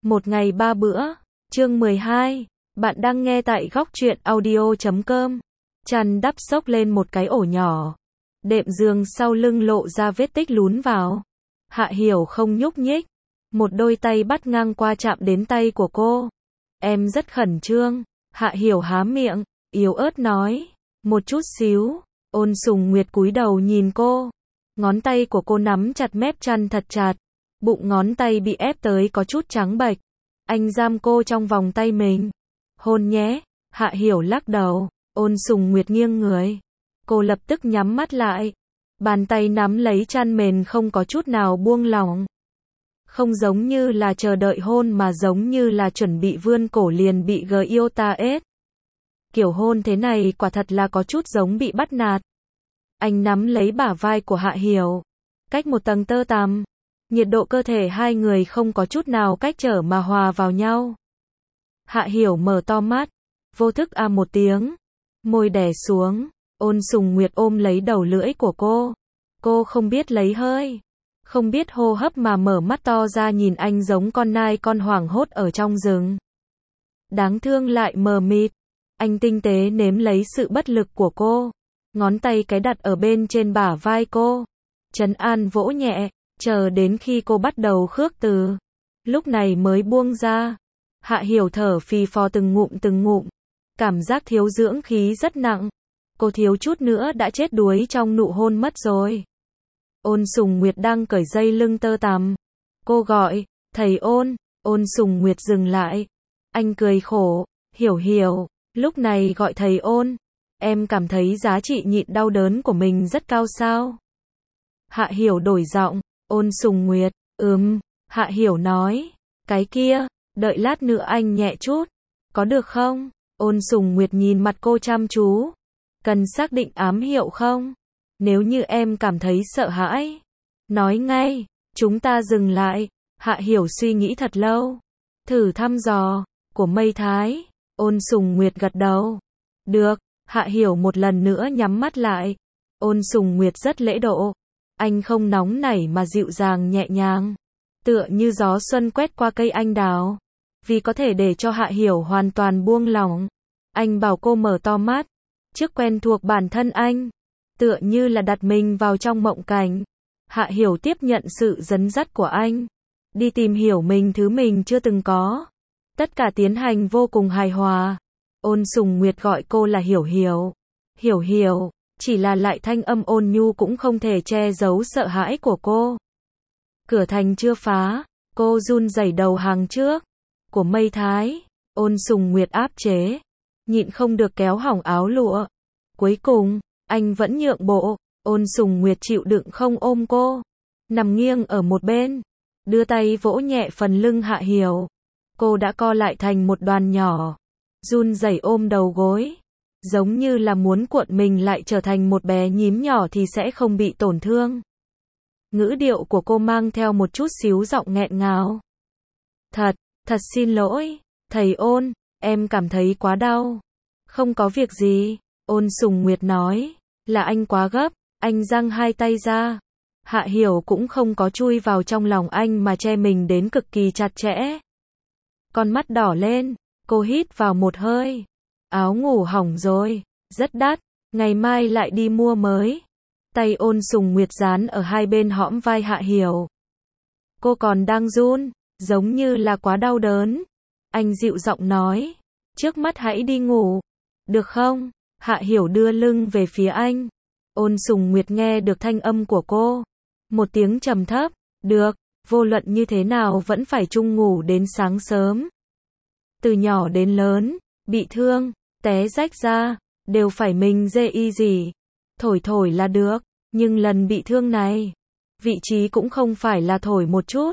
Một ngày ba bữa. Chương 12. Bạn đang nghe tại góc truyện audio.com. Chăn đắp xốc lên một cái ổ nhỏ. Đệm giường sau lưng lộ ra vết tích lún vào. Hạ Hiểu không nhúc nhích. Một đôi tay bắt ngang qua chạm đến tay của cô. Em rất khẩn trương. Hạ Hiểu há miệng, yếu ớt nói. Một chút xíu. Ôn Sùng Nguyệt cúi đầu nhìn cô. Ngón tay của cô nắm chặt mép chăn thật chặt. Bụng ngón tay bị ép tới có chút trắng bệch. Anh giam cô trong vòng tay mình. Hôn nhé. Hạ Hiểu lắc đầu. Ôn Sùng Nguyệt nghiêng người. Cô lập tức nhắm mắt lại. Bàn tay nắm lấy chăn mền không có chút nào buông lỏng. Không giống như là chờ đợi hôn mà giống như là chuẩn bị vươn cổ liền bị yêu ta ết. Kiểu hôn thế này quả thật là có chút giống bị bắt nạt. Anh nắm lấy bả vai của Hạ Hiểu. Cách một tầng tơ tằm. Nhiệt độ cơ thể hai người không có chút nào cách trở mà hòa vào nhau. Hạ Hiểu mở to mắt. Vô thức một tiếng. Môi đè xuống. Ôn Sùng Nguyệt ôm lấy đầu lưỡi của cô. Cô không biết lấy hơi. Không biết hô hấp mà mở mắt to ra nhìn anh giống con nai con hoảng hốt ở trong rừng. Đáng thương lại mờ mịt. Anh tinh tế nếm lấy sự bất lực của cô. Ngón tay cái đặt ở bên trên bả vai cô. Trấn an vỗ nhẹ. Chờ đến khi cô bắt đầu khước từ. Lúc này mới buông ra. Hạ Hiểu thở phì phò từng ngụm. Cảm giác thiếu dưỡng khí rất nặng. Cô thiếu chút nữa đã chết đuối trong nụ hôn mất rồi. Ôn Sùng Nguyệt đang cởi dây lưng tơ tằm. Cô gọi, thầy Ôn. Ôn Sùng Nguyệt dừng lại. Anh cười khổ, Hiểu. Lúc này gọi thầy Ôn. Em cảm thấy giá trị nhịn đau đớn của mình rất cao sao? Hạ Hiểu đổi giọng. Ôn Sùng Nguyệt, Hạ Hiểu nói. Cái kia, đợi lát nữa anh nhẹ chút. Có được không? Ôn Sùng Nguyệt nhìn mặt cô chăm chú. Cần xác định ám hiệu không? Nếu như em cảm thấy sợ hãi, nói ngay. Chúng ta dừng lại. Hạ Hiểu suy nghĩ thật lâu. Thử thăm dò. Của Mây Thái. Ôn Sùng Nguyệt gật đầu. Được. Hạ Hiểu một lần nữa nhắm mắt lại. Ôn Sùng Nguyệt rất lễ độ. Anh không nóng nảy mà dịu dàng nhẹ nhàng. Tựa như gió xuân quét qua cây anh đào. Vì có thể để cho Hạ Hiểu hoàn toàn buông lỏng. Anh bảo cô mở to mắt. Trước quen thuộc bản thân anh. Tựa như là đặt mình vào trong mộng cảnh. Hạ Hiểu tiếp nhận sự dẫn dắt của anh. Đi tìm hiểu mình thứ mình chưa từng có. Tất cả tiến hành vô cùng hài hòa. Ôn Sùng Nguyệt gọi cô là Hiểu. Chỉ là lại thanh âm ôn nhu cũng không thể che giấu sợ hãi của cô. Cửa thành chưa phá. Cô run rẩy đầu hàng trước. Của Mây Thái. Ôn Sùng Nguyệt áp chế. Nhịn không được kéo hỏng áo lụa. Cuối cùng, anh vẫn nhượng bộ. Ôn Sùng Nguyệt chịu đựng không ôm cô. Nằm nghiêng ở một bên. Đưa tay vỗ nhẹ phần lưng Hạ Hiểu. Cô đã co lại thành một đoàn nhỏ. Run rẩy ôm đầu gối. Giống như là muốn cuộn mình lại trở thành một bé nhím nhỏ thì sẽ không bị tổn thương. Ngữ điệu của cô mang theo một chút xíu giọng nghẹn ngào. Thật xin lỗi, thầy Ôn, em cảm thấy quá đau. Không có việc gì, Ôn Sùng Nguyệt nói, là anh quá gấp, anh giang hai tay ra. Hạ Hiểu cũng không có chui vào trong lòng anh mà che mình đến cực kỳ chặt chẽ. Con mắt đỏ lên, cô hít vào một hơi. Áo ngủ hỏng rồi, rất đắt, ngày mai lại đi mua mới. Tay Ôn Sùng Nguyệt dán ở hai bên hõm vai Hạ Hiểu. Cô còn đang run, giống như là quá đau đớn. Anh dịu giọng nói, trước mắt hãy đi ngủ, được không? Hạ Hiểu đưa lưng về phía anh. Ôn Sùng Nguyệt nghe được thanh âm của cô. Một tiếng trầm thấp, được, vô luận như thế nào vẫn phải chung ngủ đến sáng sớm. Từ nhỏ đến lớn, bị thương, té rách ra, đều phải mình gì. Thổi là được, nhưng lần bị thương này, vị trí cũng không phải là thổi một chút.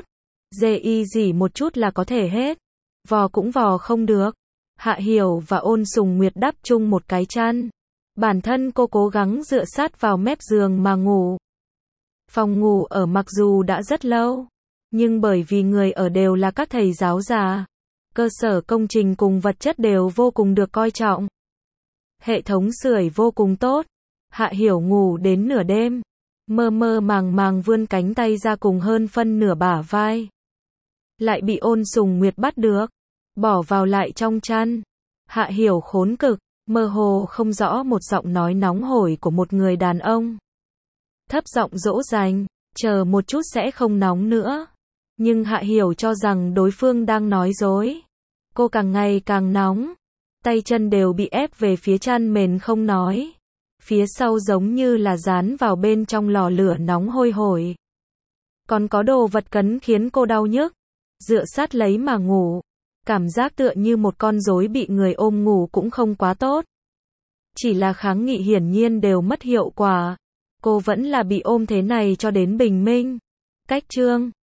Gì một chút là có thể hết. Vò cũng vò không được. Hạ Hiểu và Ôn Sùng Nguyệt đắp chung một cái chăn. Bản thân cô cố gắng dựa sát vào mép giường mà ngủ. Phòng ngủ ở mặc dù đã rất lâu, nhưng bởi vì người ở đều là các thầy giáo già, cơ sở công trình cùng vật chất đều vô cùng được coi trọng. Hệ thống sưởi vô cùng tốt. Hạ Hiểu ngủ đến nửa đêm, mơ màng vươn cánh tay ra cùng hơn phân nửa bả vai. lại bị Ôn Sùng Nguyệt bắt được, bỏ vào lại trong chăn. Hạ Hiểu khốn cực, mơ hồ không rõ một giọng nói nóng hổi của một người đàn ông. Thấp giọng dỗ dành, chờ một chút sẽ không nóng nữa. Nhưng Hạ Hiểu cho rằng đối phương đang nói dối. Cô càng ngày càng nóng, tay chân đều bị ép về phía chăn mền không nói. Phía sau giống như là dán vào bên trong lò lửa nóng hôi hổi. Còn có đồ vật cấn khiến cô đau nhức. Dựa sát lấy mà ngủ. Cảm giác tựa như một con rối bị người ôm ngủ cũng không quá tốt. Chỉ là kháng nghị hiển nhiên đều mất hiệu quả. Cô vẫn là bị ôm thế này cho đến bình minh. Cách chương